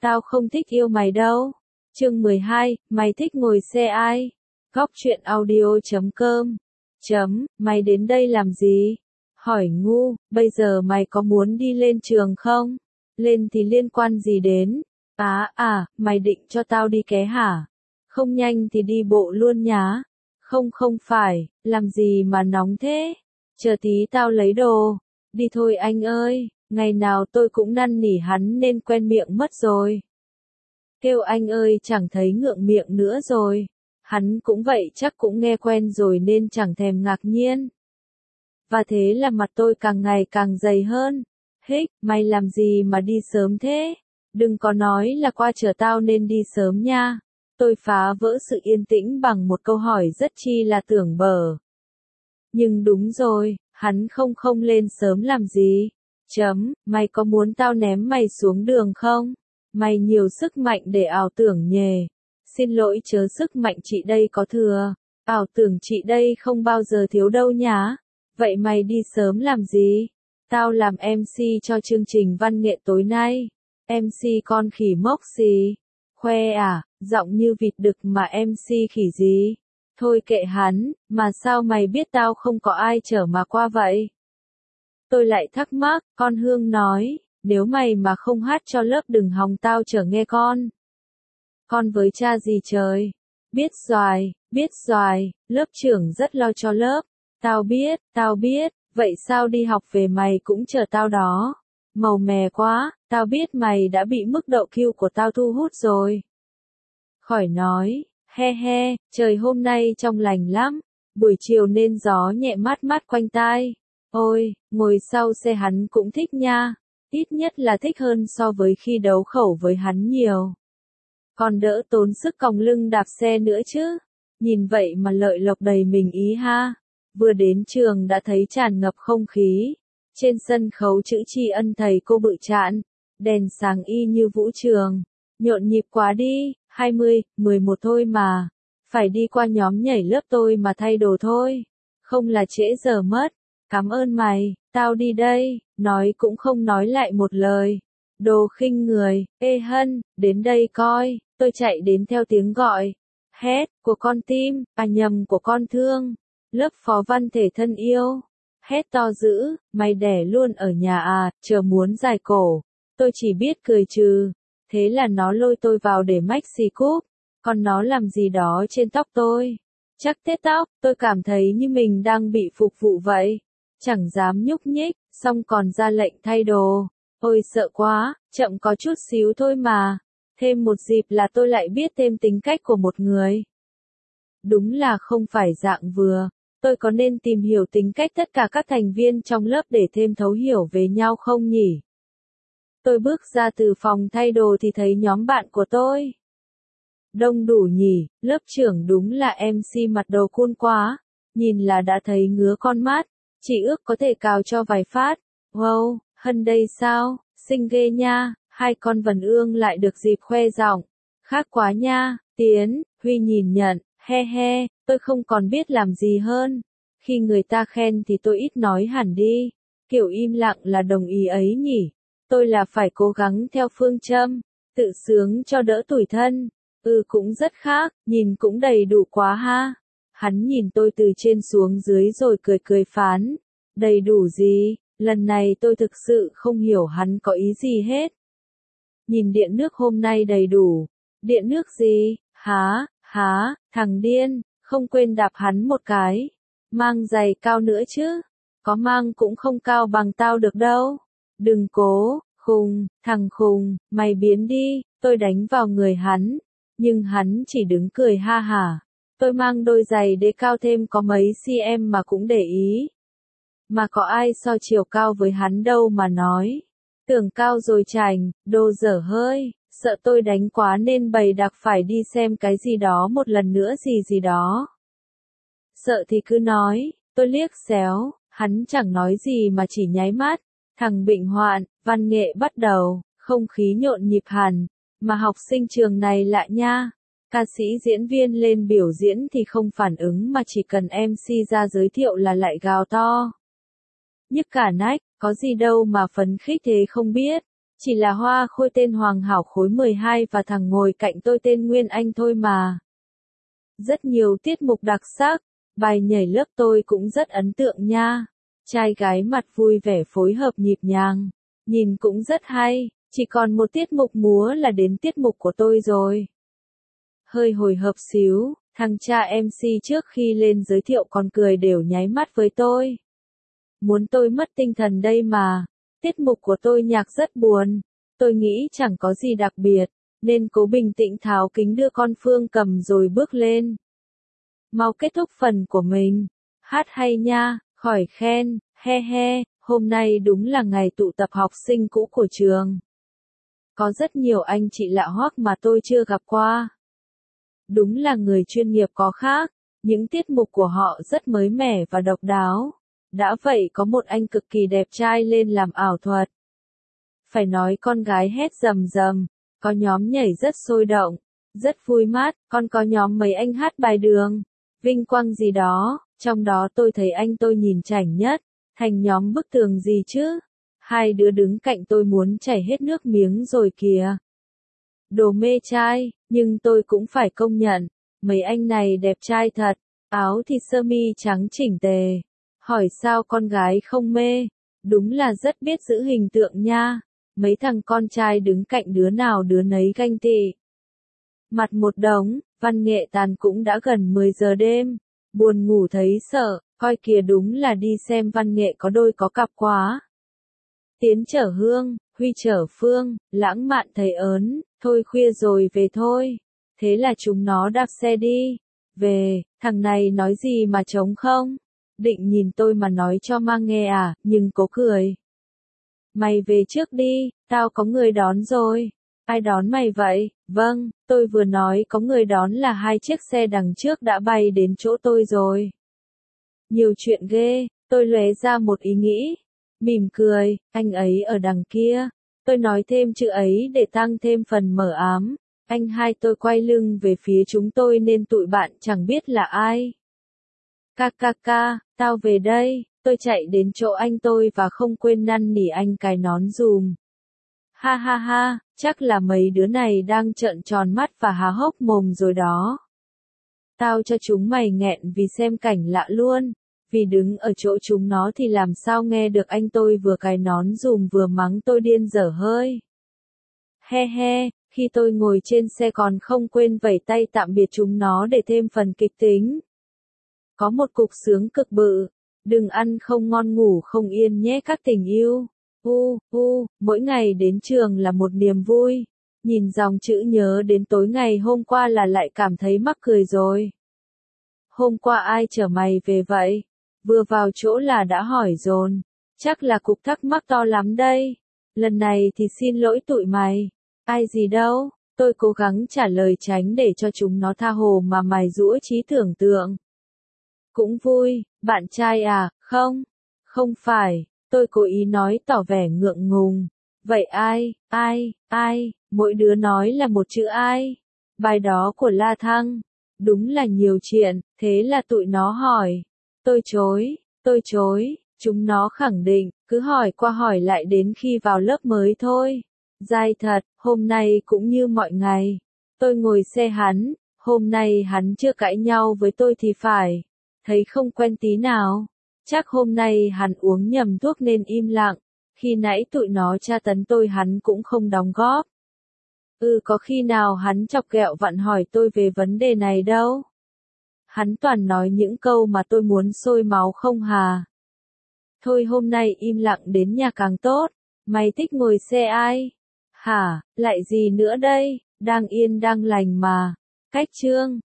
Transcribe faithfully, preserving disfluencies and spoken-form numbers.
Tao không thích yêu mày đâu. Chương mười hai, mày thích ngồi xe ai? Góc truyện audio chấm com. Chấm, mày đến đây làm gì? Hỏi ngu, bây giờ mày có muốn đi lên trường không? Lên thì liên quan gì đến? Á à, mày định cho tao đi ké hả? Không nhanh thì đi bộ luôn nhá. Không không phải, làm gì mà nóng thế? Chờ tí tao lấy đồ. Đi thôi anh ơi, ngày nào tôi cũng năn nỉ hắn nên quen miệng mất rồi. Kêu anh ơi chẳng thấy ngượng miệng nữa rồi. Hắn cũng vậy chắc cũng nghe quen rồi nên chẳng thèm ngạc nhiên. Và thế là mặt tôi càng ngày càng dày hơn. Hích, mày làm gì mà đi sớm thế? Đừng có nói là qua chờ tao nên đi sớm nha. Tôi phá vỡ sự yên tĩnh bằng một câu hỏi rất chi là tưởng bở. Nhưng đúng rồi, hắn không không lên sớm làm gì? Chấm, mày có muốn tao ném mày xuống đường không? Mày nhiều sức mạnh để ảo tưởng nhề. Xin lỗi chớ sức mạnh chị đây có thừa. Ảo tưởng chị đây không bao giờ thiếu đâu nhá. Vậy mày đi sớm làm gì? Tao làm em xê cho chương trình văn nghệ tối nay. em xê con khỉ mốc gì? Khoe à, giọng như vịt đực mà em xê khỉ gì? Thôi kệ hắn, mà sao mày biết tao không có ai chở mà qua vậy? Tôi lại thắc mắc, con Hương nói, nếu mày mà không hát cho lớp đừng hòng tao chở nghe con. Con với cha gì trời? Biết xoài, biết xoài, lớp trưởng rất lo cho lớp. Tao biết, tao biết, vậy sao đi học về mày cũng chờ tao đó? Màu mè quá, tao biết mày đã bị mức độ Q của tao thu hút rồi. Khỏi nói, he he, trời hôm nay trong lành lắm, buổi chiều nên gió nhẹ mát mát quanh tai. Ôi, ngồi sau xe hắn cũng thích nha, ít nhất là thích hơn so với khi đấu khẩu với hắn nhiều. Còn đỡ tốn sức còng lưng đạp xe nữa chứ, nhìn vậy mà lợi lộc đầy mình ý ha. Vừa đến trường đã thấy tràn ngập không khí. Trên sân khấu chữ tri ân thầy cô bự trạn, đèn sáng y như vũ trường. Nhộn nhịp quá đi, hai mươi, mười một thôi mà. Phải đi qua nhóm nhảy lớp tôi mà thay đồ thôi. Không là trễ giờ mất. Cảm ơn mày, tao đi đây, nói cũng không nói lại một lời. Đồ khinh người, ê Hân, đến đây coi, tôi chạy đến theo tiếng gọi. Hét, của con tim, à nhầm của con thương. Lớp phó văn thể thân yêu. Hét to dữ, mày đẻ luôn ở nhà à, chờ muốn giải cổ. Tôi chỉ biết cười trừ. Thế là nó lôi tôi vào để maxi cúp. Còn nó làm gì đó trên tóc tôi. Chắc tết tóc, tôi cảm thấy như mình đang bị phục vụ vậy. Chẳng dám nhúc nhích, xong còn ra lệnh thay đồ. Ôi sợ quá, chậm có chút xíu thôi mà. Thêm một dịp là tôi lại biết thêm tính cách của một người. Đúng là không phải dạng vừa. Tôi có nên tìm hiểu tính cách tất cả các thành viên trong lớp để thêm thấu hiểu về nhau không nhỉ? Tôi bước ra từ phòng thay đồ thì thấy nhóm bạn của tôi. Đông đủ nhỉ, lớp trưởng đúng là em xê mặt đầu cool quá. Nhìn là đã thấy ngứa con mắt. Chỉ ước có thể cào cho vài phát. Wow, Hân đây sao, xinh ghê nha, hai con vần ương lại được dịp khoe giọng. Khác quá nha, Tiến, Huy nhìn nhận, he he, tôi không còn biết làm gì hơn. Khi người ta khen thì tôi ít nói hẳn đi. Kiểu im lặng là đồng ý ấy nhỉ. Tôi là phải cố gắng theo phương châm, tự sướng cho đỡ tủi thân. Ừ cũng rất khác, nhìn cũng đầy đủ quá ha. Hắn nhìn tôi từ trên xuống dưới rồi cười cười phán. Đầy đủ gì, lần này tôi thực sự không hiểu hắn có ý gì hết. Nhìn điện nước hôm nay đầy đủ. Điện nước gì, há, há, thằng điên, không quên đạp hắn một cái. Mang giày cao nữa chứ. Có mang cũng không cao bằng tao được đâu. Đừng cố, khùng, thằng khùng, mày biến đi, tôi đánh vào người hắn. Nhưng hắn chỉ đứng cười ha hả. Tôi mang đôi giày đế cao thêm có mấy cm mà cũng để ý. Mà có ai so chiều cao với hắn đâu mà nói. Tưởng cao rồi chảnh, đồ dở hơi, sợ tôi đánh quá nên bày đặc phải đi xem cái gì đó một lần nữa gì gì đó. Sợ thì cứ nói, tôi liếc xéo, hắn chẳng nói gì mà chỉ nháy mắt. Thằng bệnh hoạn, văn nghệ bắt đầu, không khí nhộn nhịp hẳn, mà học sinh trường này lạ nha. Ca sĩ diễn viên lên biểu diễn thì không phản ứng mà chỉ cần em xê ra giới thiệu là lại gào to. Nhức cả nách, có gì đâu mà phấn khích thế không biết. Chỉ là hoa khôi tên Hoàng Hảo khối mười hai và thằng ngồi cạnh tôi tên Nguyên Anh thôi mà. Rất nhiều tiết mục đặc sắc, bài nhảy lớp tôi cũng rất ấn tượng nha. Trai gái mặt vui vẻ phối hợp nhịp nhàng, nhìn cũng rất hay, chỉ còn một tiết mục múa là đến tiết mục của tôi rồi. Hơi hồi hộp xíu, thằng cha em xê trước khi lên giới thiệu còn cười đều nháy mắt với tôi. Muốn tôi mất tinh thần đây mà, tiết mục của tôi nhạc rất buồn, tôi nghĩ chẳng có gì đặc biệt, nên cố bình tĩnh tháo kính đưa con Phương cầm rồi bước lên. Mau kết thúc phần của mình, hát hay nha, khỏi khen, he he, hôm nay đúng là ngày tụ tập học sinh cũ của trường. Có rất nhiều anh chị lạ hoắc mà tôi chưa gặp qua. Đúng là người chuyên nghiệp có khác, những tiết mục của họ rất mới mẻ và độc đáo. Đã vậy có một anh cực kỳ đẹp trai lên làm ảo thuật. Phải nói con gái hét rầm rầm, có nhóm nhảy rất sôi động, rất vui mát, còn có nhóm mấy anh hát bài đường, vinh quang gì đó, trong đó tôi thấy anh tôi nhìn chảnh nhất, thành nhóm bức tường gì chứ. Hai đứa đứng cạnh tôi muốn chảy hết nước miếng rồi kìa. Đồ mê trai, nhưng tôi cũng phải công nhận, mấy anh này đẹp trai thật, áo thì sơ mi trắng chỉnh tề. Hỏi sao con gái không mê, đúng là rất biết giữ hình tượng nha, mấy thằng con trai đứng cạnh đứa nào đứa nấy ganh tị. Mặt một đống, văn nghệ tàn cũng đã gần mười giờ đêm, buồn ngủ thấy sợ, coi kìa đúng là đi xem văn nghệ có đôi có cặp quá. Tiến chở Hương, Huy chở Phương, lãng mạn thấy ớn, thôi khuya rồi về thôi. Thế là chúng nó đạp xe đi. Về, thằng này nói gì mà trống không? Định nhìn tôi mà nói cho mang nghe à, nhưng cố cười. Mày về trước đi, tao có người đón rồi. Ai đón mày vậy? Vâng, tôi vừa nói có người đón là hai chiếc xe đằng trước đã bay đến chỗ tôi rồi. Nhiều chuyện ghê, tôi lóe ra một ý nghĩ. Mỉm cười, anh ấy ở đằng kia. Tôi nói thêm chữ ấy để tăng thêm phần mờ ám. Anh hai tôi quay lưng về phía chúng tôi nên tụi bạn chẳng biết là ai. Ca ca ca, tao về đây, tôi chạy đến chỗ anh tôi và không quên năn nỉ anh cái nón dùm. Ha ha ha, chắc là mấy đứa này đang trợn tròn mắt và há hốc mồm rồi đó. Tao cho chúng mày nghẹn vì xem cảnh lạ luôn, vì đứng ở chỗ chúng nó thì làm sao nghe được anh tôi vừa cái nón dùm vừa mắng tôi điên dở hơi. He he, khi tôi ngồi trên xe còn không quên vẩy tay tạm biệt chúng nó để thêm phần kịch tính. Có một cục sướng cực bự, đừng ăn không ngon ngủ không yên nhé các tình yêu. U, u, mỗi ngày đến trường là một niềm vui. Nhìn dòng chữ nhớ đến tối ngày hôm qua là lại cảm thấy mắc cười rồi. Hôm qua ai chở mày về vậy? Vừa vào chỗ là đã hỏi dồn. Chắc là cục thắc mắc to lắm đây. Lần này thì xin lỗi tụi mày. Ai gì đâu, tôi cố gắng trả lời tránh để cho chúng nó tha hồ mà mài giũa trí tưởng tượng. Cũng vui, bạn trai à, không? Không phải, tôi cố ý nói tỏ vẻ ngượng ngùng. Vậy ai, ai, ai, mỗi đứa nói là một chữ ai. Bài đó của La Thăng. Đúng là nhiều chuyện, thế là tụi nó hỏi. Tôi chối, tôi chối, chúng nó khẳng định, cứ hỏi qua hỏi lại đến khi vào lớp mới thôi. Dai thật, hôm nay cũng như mọi ngày. Tôi ngồi xe hắn, hôm nay hắn chưa cãi nhau với tôi thì phải. Thấy không quen tí nào. Chắc hôm nay hắn uống nhầm thuốc nên im lặng. Khi nãy tụi nó tra tấn tôi hắn cũng không đóng góp. Ừ có khi nào hắn chọc ghẹo vặn hỏi tôi về vấn đề này đâu. Hắn toàn nói những câu mà tôi muốn sôi máu không hà. Thôi hôm nay im lặng đến nhà càng tốt. Mày thích ngồi xe ai? Hả, lại gì nữa đây, đang yên đang lành mà. Cách chương.